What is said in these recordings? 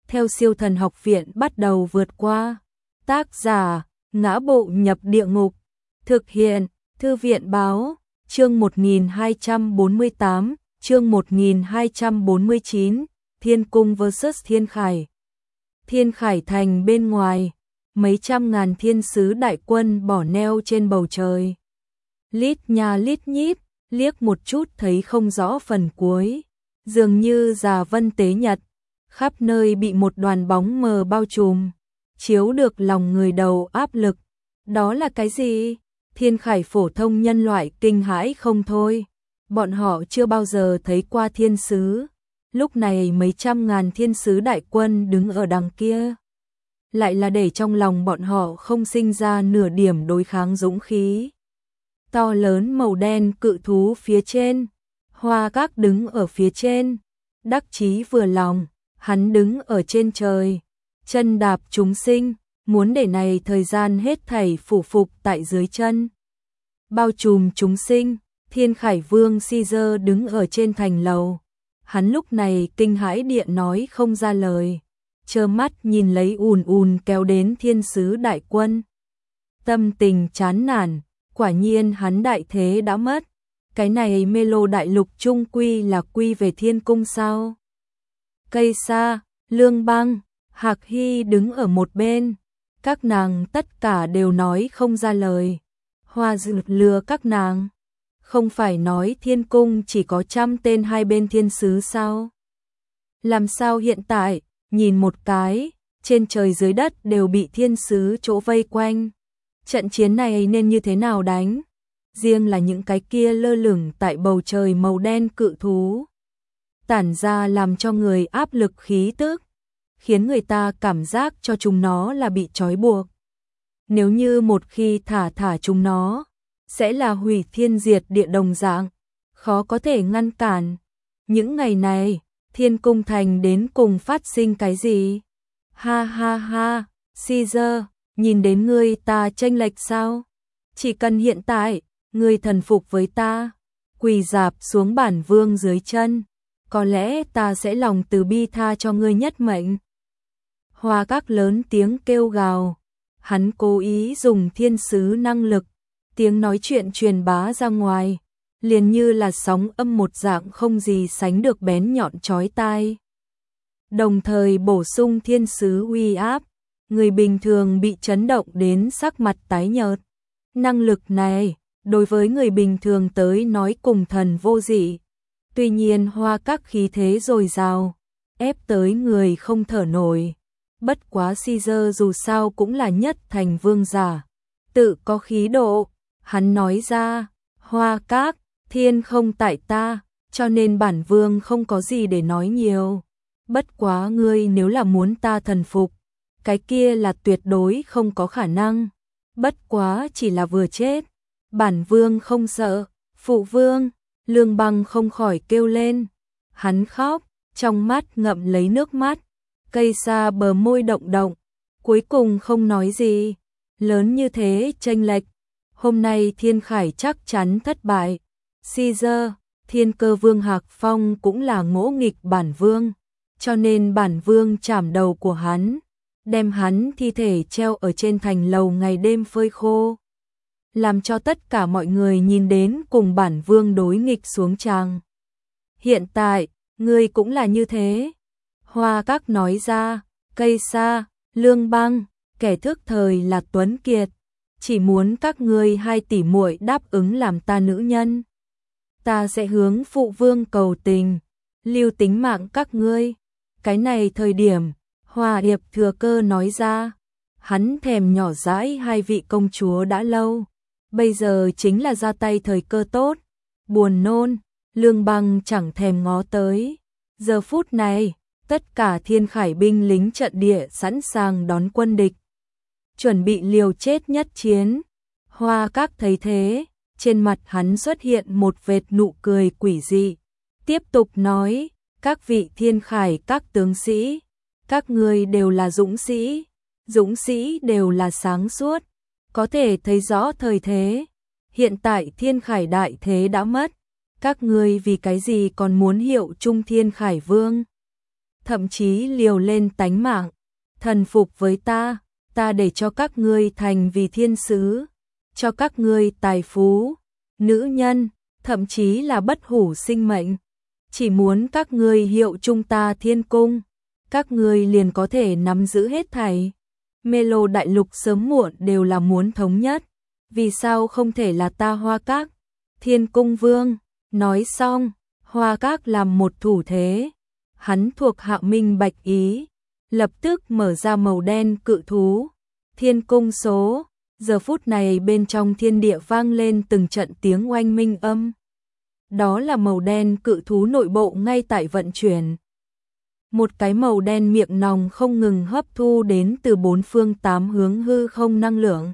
theo Siêu Thần Học Viện bắt đầu vượt qua. Tác giả: Ngã Bộ Nhập Địa Ngục. Thực hiện: Thư viện báo. Chương 1248, chương 1249, Thiên Cung vs Thiên Khải. Thiên Khải thành bên ngoài, mấy trăm ngàn thiên sứ đại quân bỏ neo trên bầu trời. Lít nha lít nhít, liếc một chút thấy không rõ phần cuối, dường như già vân tế nhật, khắp nơi bị một đoàn bóng mờ bao trùm, chiếu được lòng người đầu áp lực. Đó là cái gì? Thiên Khải phổ thông nhân loại kinh hãi không thôi, bọn họ chưa bao giờ thấy qua thiên sứ. Lúc này mấy trăm ngàn thiên sứ đại quân đứng ở đằng kia, lại là để trong lòng bọn họ không sinh ra nửa điểm đối kháng dũng khí. To lớn màu đen cự thú phía trên, Hoa Các đứng ở phía trên, đắc chí vừa lòng, hắn đứng ở trên trời, chân đạp chúng sinh, muốn để này thời gian hết thảy phủ phục tại dưới chân. Bao trùm chúng sinh, Thiên Khải Vương Caesar đứng ở trên thành lầu. Hắn lúc này kinh hãi điện nói không ra lời, trơ mắt nhìn lấy ùn ùn kéo đến thiên sứ đại quân. Tâm tình chán nản, quả nhiên hắn đại thế đã mất. Cái này mê lô đại lục trung quy là quy về thiên cung sao? Cây sa, Lương Băng, Hạc Hy đứng ở một bên, các nàng tất cả đều nói không ra lời. Hoa Dực lừa các nàng. Không phải nói thiên cung chỉ có 100 tên hai bên thiên sứ sao? Làm sao hiện tại, nhìn một cái, trên trời dưới đất đều bị thiên sứ chỗ vây quanh. Trận chiến này nên như thế nào đánh? Riêng là những cái kia lơ lửng tại bầu trời màu đen cự thú, tản ra làm cho người áp lực khí tức, khiến người ta cảm giác cho chúng nó là bị trói buộc. Nếu như một khi thả chúng nó, sẽ là hủy thiên diệt địa đồng dạng, khó có thể ngăn cản. Những ngày này, Thiên Cung Thành đến cùng phát sinh cái gì? Ha ha ha, Caesar, nhìn đến ngươi ta chênh lệch sao? Chỉ cần hiện tại, ngươi thần phục với ta, quỳ rạp xuống bản vương dưới chân, có lẽ ta sẽ lòng từ bi tha cho ngươi nhất mệnh. Hoa Các lớn tiếng kêu gào, hắn cố ý dùng thiên sứ năng lực, tiếng nói chuyện truyền bá ra ngoài, liền như là sóng âm một dạng không gì sánh được bén nhọn chói tai. Đồng thời bổ sung thiên sứ uy áp, người bình thường bị chấn động đến sắc mặt tái nhợt. Năng lực này, đối với người bình thường tới nói cùng thần vô dị. Tuy nhiên Hoa Các khí thế dồi dào, ép tới người không thở nổi. Bất quá Caesar dù sao cũng là nhất thành vương giả, tự có khí độ. Hắn nói ra, Hoa Các, thiên không tại ta, cho nên bản vương không có gì để nói nhiều. Bất quá ngươi nếu là muốn ta thần phục, cái kia là tuyệt đối không có khả năng. Bất quá chỉ là vừa chết, bản vương không sợ. Phụ vương, Lương Băng không khỏi kêu lên. Hắn khóc, trong mắt ngậm lấy nước mắt. Cây sa bờ môi động động, cuối cùng không nói gì. Lớn như thế chênh lệch, hôm nay Thiên Khải chắc chắn thất bại. Caesar, Thiên Cơ Vương Hạc Phong cũng là ngỗ nghịch bản vương, cho nên bản vương chảm đầu của hắn, đem hắn thi thể treo ở trên thành lầu ngày đêm phơi khô, làm cho tất cả mọi người nhìn đến cùng bản vương đối nghịch xuống tràng. Hiện tại, ngươi cũng là như thế. Hoa Các nói ra, cây sa, Lương Băng, kẻ thức thời là Tuấn Kiệt, chỉ muốn các ngươi hai tỷ muội đáp ứng làm ta nữ nhân. Ta sẽ hướng phụ vương cầu tình, lưu tính mạng các ngươi. Cái này thời điểm, Hoa Điệp thừa cơ nói ra, hắn thèm nhỏ dãi hai vị công chúa đã lâu, bây giờ chính là ra tay thời cơ tốt. Buồn nôn, Lương Băng chẳng thèm ngó tới. Giờ phút này, tất cả Thiên Khải binh lính trận địa sẵn sàng đón quân địch, chuẩn bị liều chết nhất chiến. Hoa Các thấy thế, trên mặt hắn xuất hiện một vệt nụ cười quỷ dị, tiếp tục nói, các vị Thiên Khải các tướng sĩ, các ngươi đều là dũng sĩ đều là sáng suốt, có thể thấy rõ thời thế. Hiện tại Thiên Khải đại thế đã mất, các ngươi vì cái gì còn muốn hiệu chung Thiên Khải Vương? thậm chí liều lên tánh mạng, thần phục với ta để cho các ngươi thành vì thiên sứ, cho các ngươi tài phú, nữ nhân, thậm chí là bất hủ sinh mệnh. Chỉ muốn các ngươi hiệu chung ta thiên cung, các ngươi liền có thể nắm giữ hết thảy. Melo đại lục sớm muộn đều là muốn thống nhất, vì sao không thể là ta Hoa Các? Thiên cung vương, nói xong, Hoa Các làm một thủ thế, hắn thuộc hạ minh bạch ý, lập tức mở ra màu đen cự thú, thiên cung số, giờ phút này bên trong thiên địa vang lên từng trận tiếng oanh minh âm. Đó là màu đen cự thú nội bộ ngay tại vận chuyển. Một cái màu đen miệng nòng không ngừng hấp thu đến từ bốn phương tám hướng hư không năng lượng.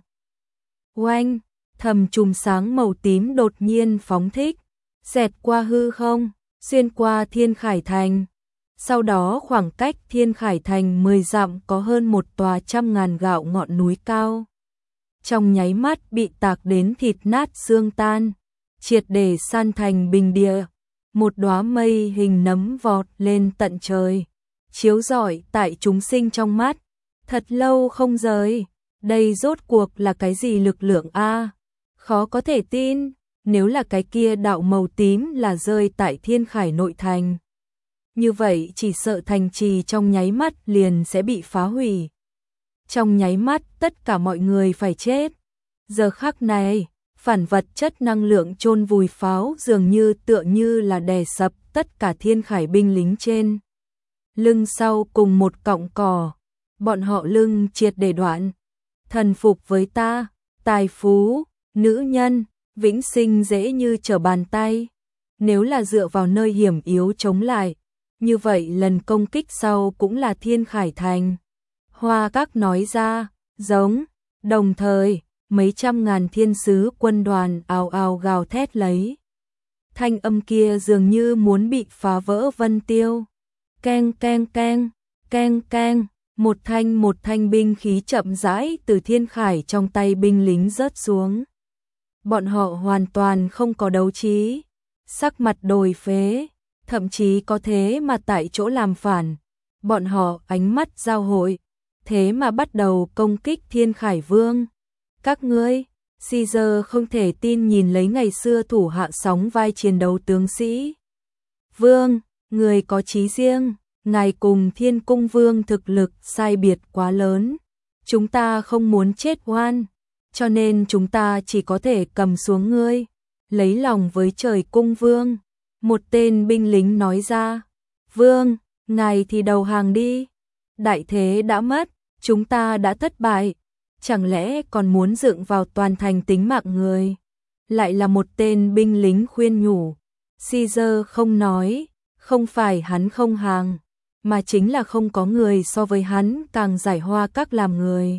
Oanh, thầm chùm sáng màu tím đột nhiên phóng thích, xẹt qua hư không, xuyên qua Thiên Khải Thành. Sau đó khoảng cách Thiên Khải Thành 10 dặm có hơn một tòa 100.000 gạo ngọn núi cao. Trong nháy mắt bị tạc đến thịt nát xương tan, triệt để san thành bình địa. Một đóa mây hình nấm vọt lên tận trời, chiếu rọi tại chúng sinh trong mắt. Thật lâu không rời, đây rốt cuộc là cái gì lực lượng a? Khó có thể tin, nếu là cái kia đạo màu tím là rơi tại Thiên Khải nội thành. Như vậy chỉ sợ thành trì trong nháy mắt liền sẽ bị phá hủy. Trong nháy mắt tất cả mọi người phải chết. Giờ khắc này, phản vật chất năng lượng chôn vùi pháo dường như tựa như là đè sập tất cả Thiên Khải binh lính trên lưng sau cùng một cọng cỏ. Bọn họ lưng triệt để đoạn. Thần phục với ta, tài phú, nữ nhân, vĩnh sinh dễ như trở bàn tay. Nếu là dựa vào nơi hiểm yếu chống lại, như vậy lần công kích sau cũng là Thiên Khải Thành. Hoa Các nói ra, giống, đồng thời, mấy trăm ngàn thiên sứ quân đoàn ào ào gào thét lấy. Thanh âm kia dường như muốn bị phá vỡ vân tiêu. Keng keng keng, keng keng, một thanh binh khí chậm rãi từ Thiên Khải trong tay binh lính rớt xuống. Bọn họ hoàn toàn không có đấu trí, sắc mặt đồi phế, thậm chí có thế mà tại chỗ làm phản. Bọn họ ánh mắt giao hội, thế mà bắt đầu công kích Thiên Khải Vương. Các ngươi, Caesar không thể tin nhìn lấy ngày xưa thủ hạ sóng vai chiến đấu tướng sĩ. Vương, người có chí riêng, ngài cùng Thiên Cung Vương thực lực sai biệt quá lớn. Chúng ta không muốn chết oan, cho nên chúng ta chỉ có thể cầm xuống ngươi, lấy lòng với trời Cung Vương. Một tên binh lính nói ra, Vương, ngài thì đầu hàng đi. Đại thế đã mất, chúng ta đã thất bại. Chẳng lẽ còn muốn dựng vào toàn thành tính mạng người? Lại là một tên binh lính khuyên nhủ. Caesar không nói, không phải hắn không hàng, mà chính là không có người so với hắn càng giải Hoa Các làm người.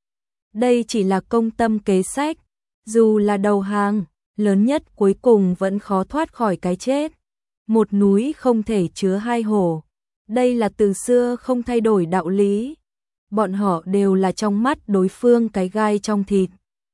Đây chỉ là công tâm kế sách, dù là đầu hàng, lớn nhất cuối cùng vẫn khó thoát khỏi cái chết. Một núi không thể chứa hai hổ, đây là từ xưa không thay đổi đạo lý. Bọn họ đều là trong mắt đối phương cái gai trong thịt.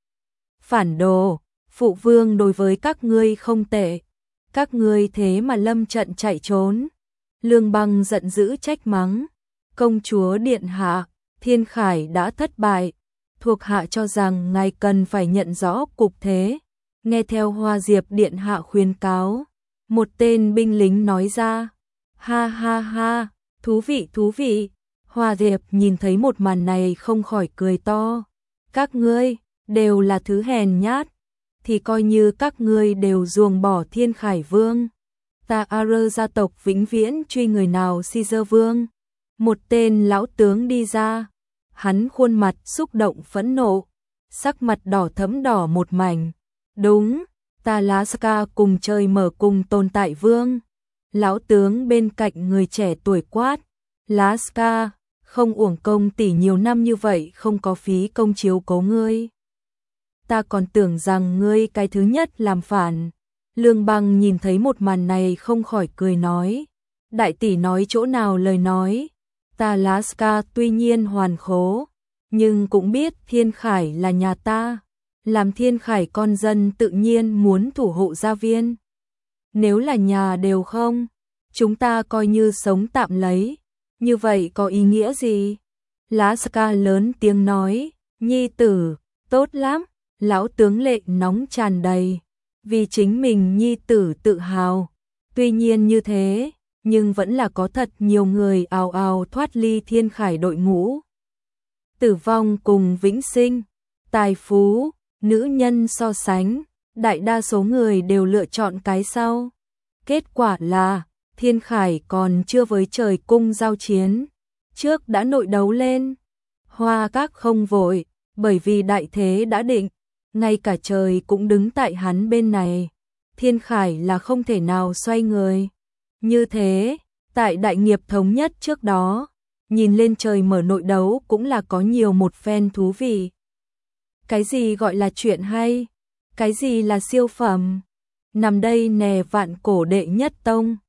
Phản đồ, phụ vương đối với các ngươi không tệ, các ngươi thế mà lâm trận chạy trốn. Lương Băng giận dữ trách mắng, công chúa điện hạ, Thiên Khải đã thất bại, thuộc hạ cho rằng ngài cần phải nhận rõ cục thế, nghe theo Hoa Diệp điện hạ khuyên cáo. Một tên binh lính nói ra, ha ha ha, thú vị. Hoa Diệp nhìn thấy một màn này không khỏi cười to. Các ngươi đều là thứ hèn nhát, thì coi như các ngươi đều ruồng bỏ Thiên Khải Vương. Ta Ar gia tộc vĩnh viễn truy người nào Caesar Vương. Một tên lão tướng đi ra, hắn khuôn mặt xúc động phẫn nộ, sắc mặt đỏ thẫm đỏ một mảnh. Đúng, ta Laska cùng trời mở cùng tồn tại vương. Lão tướng bên cạnh người trẻ tuổi quát, Laska, không uổng công tỷ nhiều năm như vậy không có phí công chiếu cố ngươi. Ta còn tưởng rằng ngươi cái thứ nhất làm phản. Lương Băng nhìn thấy một màn này không khỏi cười nói, đại tỷ nói chỗ nào lời nói, ta Laska tuy nhiên hoàn khố, nhưng cũng biết Thiên Khải là nhà ta, làm Thiên Khải con dân tự nhiên muốn thủ hộ gia viên. Nếu là nhà đều không, chúng ta coi như sống tạm lấy, Như vậy có ý nghĩa gì? Laska lớn tiếng nói, nhi tử, tốt lắm, lão tướng lệ nóng tràn đầy, vì chính mình nhi tử tự hào. Tuy nhiên như thế, nhưng vẫn là có thật nhiều người ào ào thoát ly Thiên Khải đội ngũ. Tử vong cùng vĩnh sinh, tài phú, nữ nhân so sánh, đại đa số người đều lựa chọn cái sau. Kết quả là, Thiên Khải còn chưa với trời cung giao chiến, trước đã nội đấu lên. Hoa Các không vội, bởi vì đại thế đã định, ngay cả trời cũng đứng tại hắn bên này. Thiên Khải là không thể nào xoay người. Như thế, tại đại nghiệp thống nhất trước đó, nhìn lên trời mở nội đấu cũng là có nhiều một phen thú vị. Cái gì gọi là chuyện hay? Cái gì là siêu phẩm? Nằm đây nè vạn cổ đệ nhất tông.